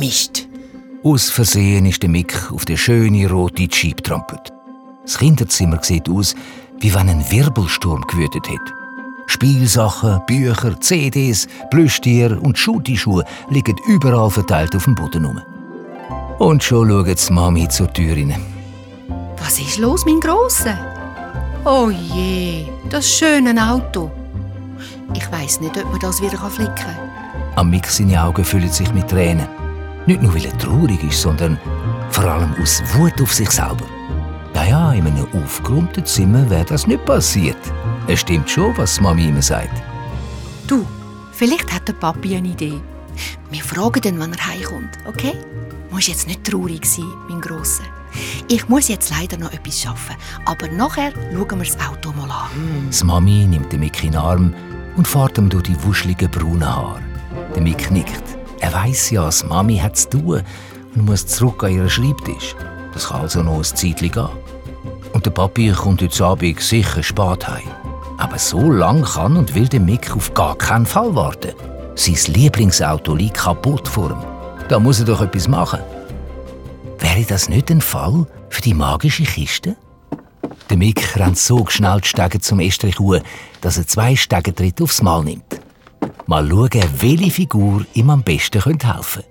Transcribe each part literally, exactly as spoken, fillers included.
Mist. Aus Versehen ist der Mick auf den schönen roten Jeep getrampelt. Das Kinderzimmer sieht aus, wie wenn ein Wirbelsturm gewütet hat. Spielsachen, Bücher, C Ds, Plüschtiere und Schuhtischuhe liegen überall verteilt auf dem Boden rum. Und schon schaut die Mami zur Tür rein. Was ist los, mein Grosser? Oh je, das schöne Auto. Ich weiss nicht, ob man das wieder flicken kann. Am Mick seine Augen füllen sich mit Tränen. Nicht nur, weil er traurig ist, sondern vor allem aus Wut auf sich selber. Naja, in einem aufgeräumten Zimmer wäre das nicht passiert. Es stimmt schon, was Mami immer sagt. Du, vielleicht hat der Papi eine Idee. Wir fragen ihn, wann er heimkommt, okay? Du musst jetzt nicht traurig sein, mein Grosser. Ich muss jetzt leider noch etwas arbeiten, aber nachher schauen wir das Auto mal an. Das Mami nimmt den Mick in den Arm und fährt ihm durch die wuscheligen braunen Haare. Der Mick nickt. Er weiss ja, das Mami hat zu tun und muss zurück an ihren Schreibtisch. Das kann also noch ein Zeitchen gehen. Und der Papi kommt heute Abend sicher spät heim. Aber so lang kann und will der Mick auf gar keinen Fall warten. Sein Lieblingsauto liegt kaputt vor ihm. Da muss er doch etwas machen. Wäre das nicht ein Fall für die magische Kiste? Der Mick rennt so schnell die Stege zum Estrich hoch, dass er zwei Stegentritte aufs Mal nimmt. Mal schauen, welche Figur ihm am besten helfen könnte.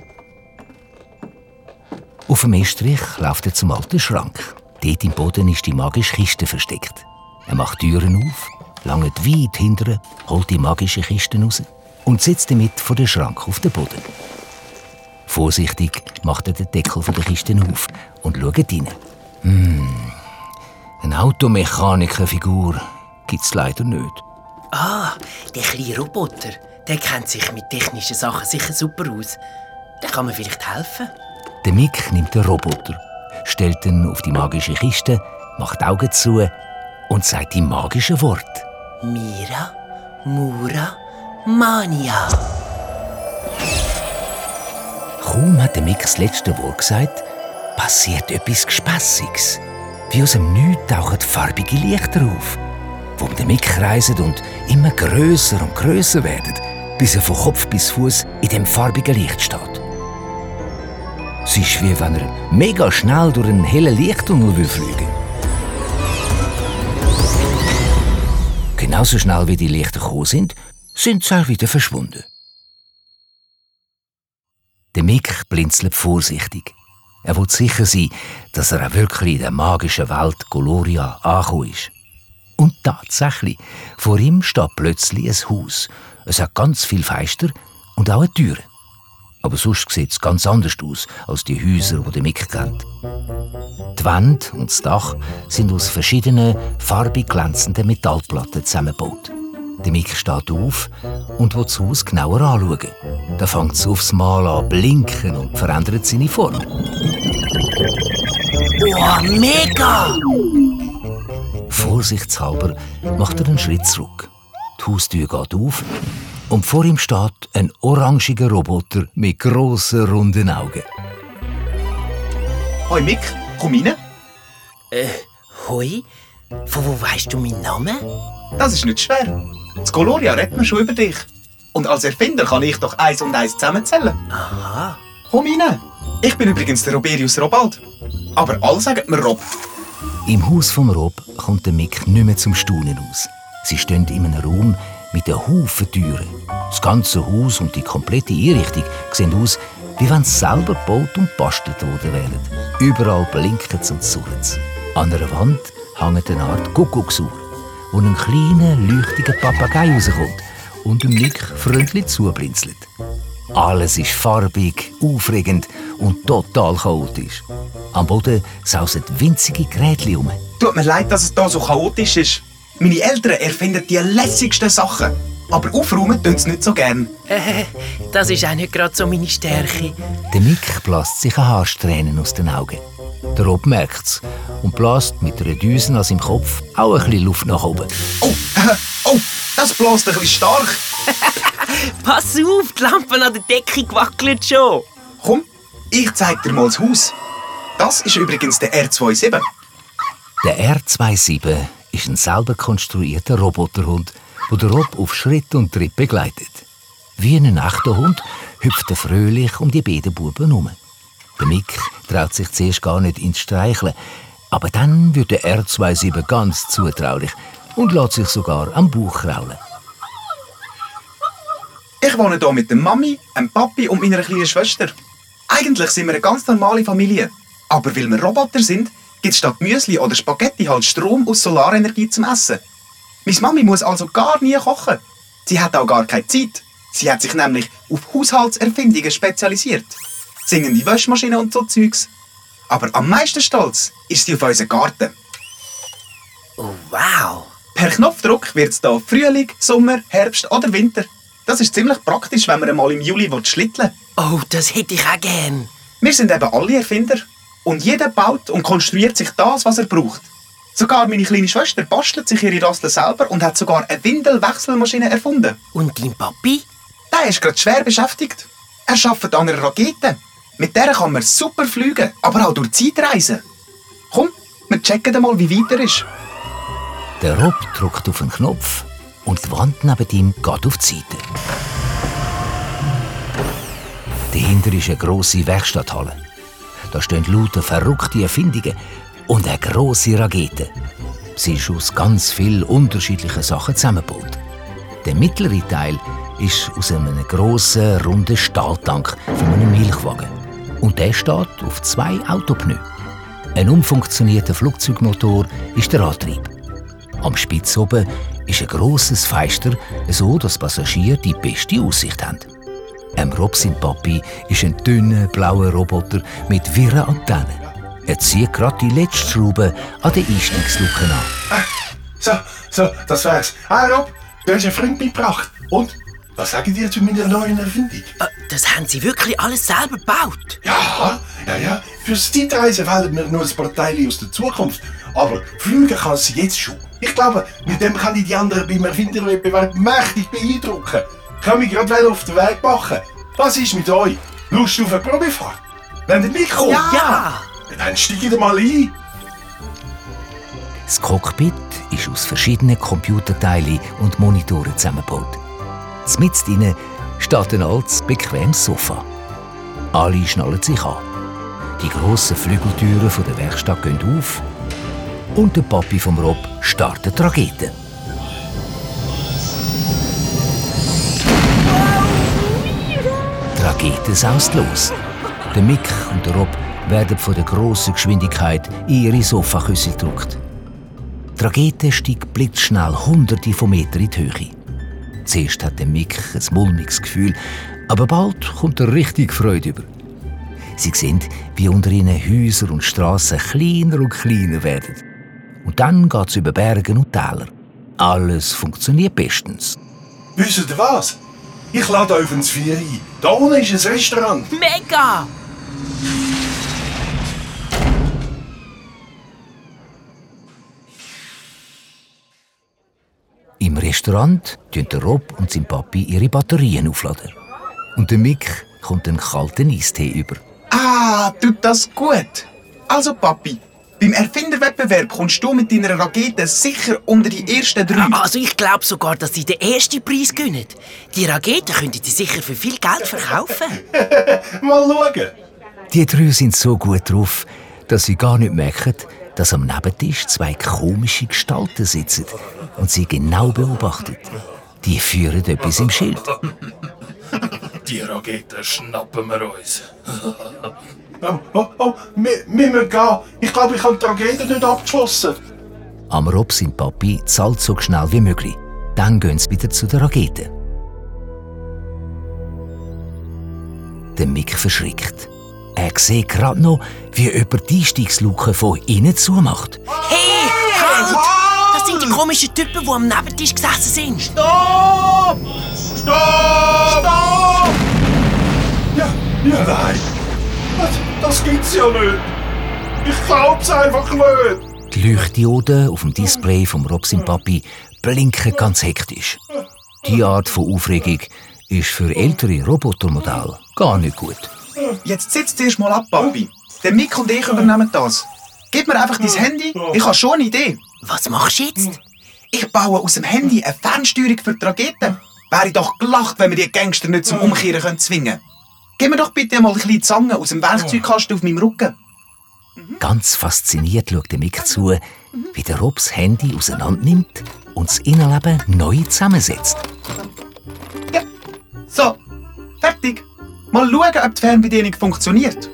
Auf dem Estrich läuft er zum alten Schrank. Dort im Boden ist die magische Kiste versteckt. Er macht die Türen auf, langt weit hinterher, holt die magische Kiste raus und setzt damit vor den Schrank auf den Boden. Vorsichtig macht er den Deckel von der Kiste auf und schaut rein. Hm, eine Automechanikerfigur gibt es leider nicht. Ah, der kleine Roboter. Der kennt sich mit technischen Sachen sicher super aus. Der kann mir vielleicht helfen. Der Mick nimmt den Roboter, stellt ihn auf die magische Kiste, macht die Augen zu und sagt die magischen Worte. Mira, Mura, Mania. Kaum hat der Mick das letzte Wort gesagt, passiert etwas Gespässiges. Wie aus dem Nichts tauchen farbige Lichter auf, die um den Mick kreisen und immer grösser und grösser werden, bis er von Kopf bis Fuß in dem farbigen Licht steht. Es ist wie wenn er mega schnell durch einen hellen Lichttunnel fliegen will. Genauso schnell wie die Lichter gekommen sind, sind sie auch wieder verschwunden. Der Mick blinzelt vorsichtig. Er will sicher sein, dass er auch wirklich in der magischen Welt Goloria angekommen ist. Und tatsächlich, vor ihm steht plötzlich ein Haus. Es hat ganz viele Fenster und auch eine Tür. Aber sonst sieht es ganz anders aus als die Häuser, die der Mick kennt. Die Wände und das Dach sind aus verschiedenen farbig glänzenden Metallplatten zusammengebaut. Der Mick steht auf und will das Haus genauer anschauen. Da fängt es aufs Mal an blinken und verändert seine Form. Oh, mega! Vorsichtshalber macht er einen Schritt zurück. Die Haustür geht auf und vor ihm steht ein orangiger Roboter mit grossen, runden Augen. Hoi Mick, komm rein. Äh, hoi? Von wo weisst du meinen Namen? Das ist nicht schwer. Das Goloria redet mir schon über dich. Und als Erfinder kann ich doch eins und eins zusammenzählen. Aha. Komm rein. Ich bin übrigens der Roberius Robald. Aber alle sagen mir Rob. Im Haus vom Rob kommt der Mick nicht mehr zum Staunen aus. Sie stehen in einem Raum mit einem Haufen Türen. Das ganze Haus und die komplette Einrichtung sehen aus, wie wenn es selber gebaut und bastelt worden wären. Überall blinkt es und surrt es. An einer Wand hängt eine Art Kuckucksuhr, wo ein kleiner, leuchtiger Papagei rauskommt und dem Mick freundlich zublinzelt. Alles ist farbig, aufregend und total chaotisch. Am Boden sausen winzige Geräte um. Tut mir leid, dass es hier so chaotisch ist. Meine Eltern erfinden die lässigsten Sachen. Aber aufräumen tun sie nicht so gern. Äh, das ist auch nicht gerade so meine Stärke. Der Mick bläst sich eine Haarsträhne aus den Augen. Der Rob merkt es und bläst mit einer Düse an seinem Kopf auch ein bisschen Luft nach oben. Oh, äh, oh, das bläst ein bisschen stark. Pass auf, die Lampen an der Decke wackeln schon. Komm, ich zeig dir mal das Haus. Das ist übrigens der R siebenundzwanzig. Der R siebenundzwanzig ist ein selber konstruierter Roboterhund, der den Rob auf Schritt und Tritt begleitet. Wie ein echter Hund hüpft er fröhlich um die beiden Buben herum. Der Mick traut sich zuerst gar nicht ins Streicheln, aber dann wird der R siebenundzwanzig ganz zutraulich und lässt sich sogar am Bauch kraulen. Ich wohne hier mit der Mami, dem Papi und meiner kleinen Schwester. Eigentlich sind wir eine ganz normale Familie. Aber weil wir Roboter sind, gibt es statt Müsli oder Spaghetti halt Strom aus Solarenergie zum Essen. Meine Mami muss also gar nie kochen. Sie hat auch gar keine Zeit. Sie hat sich nämlich auf Haushaltserfindungen spezialisiert. Singende Waschmaschinen und so Zeugs. Aber am meisten stolz ist sie auf unseren Garten. Oh, wow. Per Knopfdruck wird es hier Frühling, Sommer, Herbst oder Winter. Das ist ziemlich praktisch, wenn man einmal im Juli schlitteln will. Oh, das hätte ich auch gern. Wir sind eben alle Erfinder. Und jeder baut und konstruiert sich das, was er braucht. Sogar meine kleine Schwester bastelt sich ihre Rassel selber und hat sogar eine Windelwechselmaschine erfunden. Und dein Papi? Der ist gerade schwer beschäftigt. Er arbeitet an einer Rakete. Mit der kann man super fliegen, aber auch durch die Zeit reisen. Komm, wir checken mal, wie weit er ist. Der Rob drückt auf einen Knopf und die Wand neben ihm geht auf die Seite. Dahinter ist eine grosse Werkstatthalle. Da stehen lauter verrückte Erfindungen und eine grosse Rakete. Sie ist aus ganz vielen unterschiedlichen Sachen zusammengebaut. Der mittlere Teil ist aus einem grossen, runden Stahltank von einem Milchwagen. Und der steht auf zwei Autopneus. Ein umfunktionierter Flugzeugmotor ist der Antrieb. Am Spitz oben ist ein grosses Fenster, so dass Passagiere die beste Aussicht haben. Am Rob sein Papi ist ein dünner, blauer Roboter mit wirren Antennen. Er zieht gerade die letzte Schraube an den Einstiegsluke an. Ah, so, so, das wär's. Ah, Rob, du hast einen Freund mitgebracht. Und, was sagen dir zu meiner neuen Erfindung? Äh, das haben sie wirklich alles selber gebaut? Ja, ja, ja. Fürs Zeitreisen fehlen mir nur ein paar Teile aus der Zukunft. Aber fliegen kann sie jetzt schon. Ich glaube, mit dem kann ich die anderen beim Erfinderwettbewerb mächtig beeindrucken. Ich kann mich gerade auf den Weg machen. Was ist mit euch? Lust auf eine Probefahrt? Wenn ihr mitkommt? Ja! ja. Dann steigt ihr mal ein. Das Cockpit ist aus verschiedenen Computerteilen und Monitoren zusammengebaut. Mitten drinnen steht ein altes, bequemes Sofa. Alle schnallen sich an. Die grossen Flügeltüren der Werkstatt gehen auf und der Papi vom Rob startet die Rakete. Die Rakete saust los. Der Mick und der Rob werden von der grossen Geschwindigkeit in ihre Sofaküsse gedrückt. Die Rakete steigt blitzschnell hunderte von Metern in die Höhe. Zuerst hat der Mick ein mulmiges Gefühl, aber bald kommt er richtig Freude über. Sie sehen, wie unter ihnen Häuser und Strassen kleiner und kleiner werden. Und dann geht es über Berge und Täler. Alles funktioniert bestens. Wisst ihr was? Ich lade euch ins Vier ein. Da unten ist ein Restaurant. Mega! Im Restaurant tun der Rob und sein Papi ihre Batterien aufladen. Und der Mick kommt einen kalten Eistee über. Ah, tut das gut. Also Papi, beim Erfinderwettbewerb kommst du mit deiner Rakete sicher unter die ersten drei. Also ich glaube sogar, dass sie den ersten Preis gewinnen. Die Rakete könnten sie sicher für viel Geld verkaufen. Mal schauen. Die drei sind so gut drauf, dass sie gar nicht merken, dass am Nebentisch zwei komische Gestalten sitzen und sie genau beobachten. Die führen etwas im Schild. Die Rakete schnappen wir uns. oh, oh, oh, wir, wir müssen gehen. Ich glaube, ich habe die Rakete nicht abgeschlossen. Am Rob sein Papi zahlt so schnell wie möglich. Dann gehen sie wieder zu der Rakete. Der Mick verschrickt. Er sieht gerade noch, wie jemand die Einstiegsluke von innen zumacht. Hey, halt! Das sind die komischen Typen, die am Nebentisch gesessen sind. Stopp! Stopp! Stopp! Ja, ja, nein. Das, das gibt's ja nicht. Ich glaub's einfach nicht. Die Leuchtdioden auf dem Display vom Rob sein Papi blinken ganz hektisch. Die Art von Aufregung ist für ältere Robotermodelle gar nicht gut. Jetzt sitzt erst mal ab, Papi. Der Mick und ich übernehmen das. Gib mir einfach dein Handy, ich habe schon eine Idee. Was machst du jetzt? Ich baue aus dem Handy eine Fernsteuerung für die Rakete. Wäre doch gelacht, wenn wir die Gangster nicht zum Umkehren zwingen können. Gib mir doch bitte mal ein bisschen Zange aus dem Werkzeugkasten auf meinem Rücken. Ganz fasziniert schaut der Mick zu, wie der Rob das Handy auseinandernimmt und das Innenleben neu zusammensetzt. Ja, so, fertig. Mal schauen, ob die Fernbedienung funktioniert.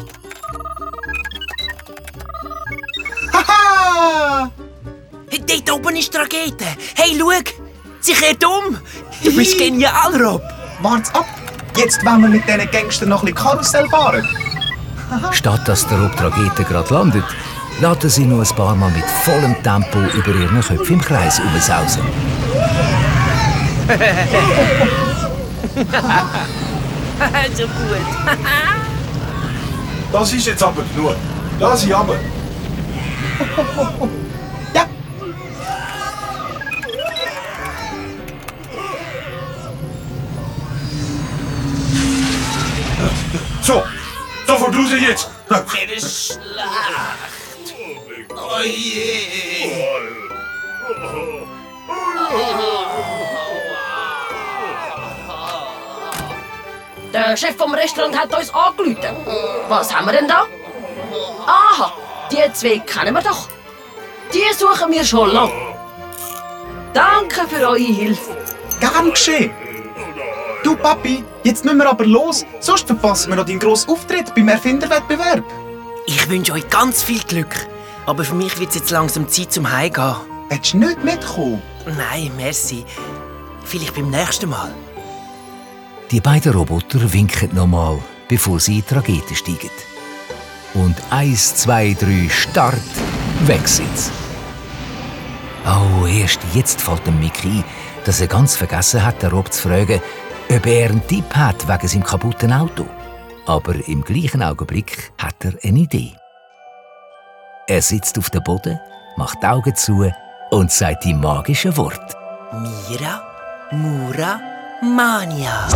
Haha! Hey, dort oben ist die Rakete. Hey, schau! Sie kehrt um! Du bist genial, Rob! Wart's ab! Jetzt wollen wir mit diesen Gangstern noch ein bisschen Karussell fahren. Statt dass der Rob die Rakete gerade landet, lassen sie noch ein paar Mal mit vollem Tempo über ihren Köpfen im Kreis umsausen. So gut. Das ist jetzt aber genug. Lass ich runter. Ja, So, sofort raus jetzt. Mir ist schlecht. Oh je. Der Chef vom Restaurant hat uns angerufen. Was haben wir denn da? Aha, die zwei kennen wir doch. Die suchen wir schon lange. Danke für eure Hilfe. gern geschehen. Du, Papi, jetzt müssen wir aber los, sonst verpassen wir noch deinen grossen Auftritt beim Erfinderwettbewerb. Ich wünsche euch ganz viel Glück. Aber für mich wird es jetzt langsam Zeit zum Heimgehen. Willst du nicht mitkommen? Nein, merci. Vielleicht beim nächsten Mal. Die beiden Roboter winken nochmal, bevor sie in die Rakete steigen. Und eins, zwei, drei, Start, weg sind sie. Oh, erst jetzt fällt dem Mick ein, dass er ganz vergessen hat, den Rob zu fragen, ob er einen Tipp hat wegen seinem kaputten Auto. Aber im gleichen Augenblick hat er eine Idee. Er sitzt auf dem Boden, macht die Augen zu und sagt die magischen Worte. Mira, Mura, Mania.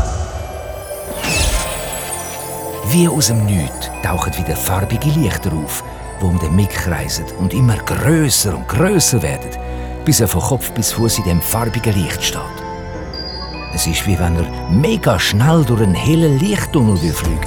Wie aus dem Nichts tauchen wieder farbige Lichter auf, die um den Mick kreisen und immer grösser und grösser werden, bis er von Kopf bis Fuß in dem farbigen Licht steht. Es ist, wie wenn er mega schnell durch einen hellen Lichttunnel fliegen.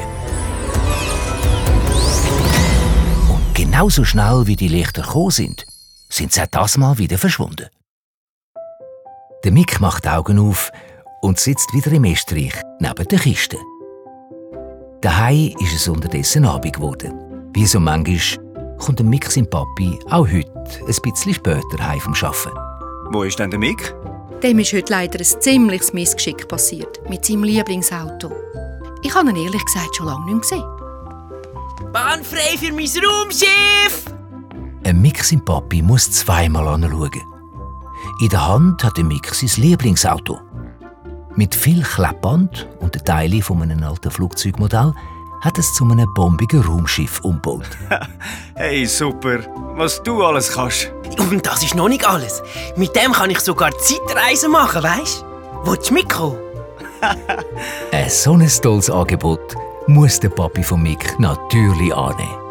Und genauso schnell wie die Lichter gekommen sind, sind sie auch das Mal wieder verschwunden. Der Mick macht die Augen auf und sitzt wieder im Estrich neben der Kiste. Daheim ist es unterdessen Abend geworden. Wie so manchmal kommt der Mick sein Papi auch heute ein bisschen später heim vom Arbeiten. Wo ist denn der Mick? Dem ist heute leider ein ziemliches Missgeschick passiert mit seinem Lieblingsauto. Ich habe ihn ehrlich gesagt schon lange nicht mehr gesehen. Bahn frei für mein Raumschiff! Ein Mick sein Papi muss zweimal anschauen. In der Hand hat der Mick sein Lieblingsauto. Mit viel Kleppband und den Teilen von einem alten Flugzeugmodell hat es zu einem bombigen Raumschiff umgebaut. Hey, super. Was du alles kannst. Und das ist noch nicht alles. Mit dem kann ich sogar Zeitreisen machen, weisst du? Willst du mitkommen? Ein so ein tolles Angebot muss der Papi von Mick natürlich annehmen.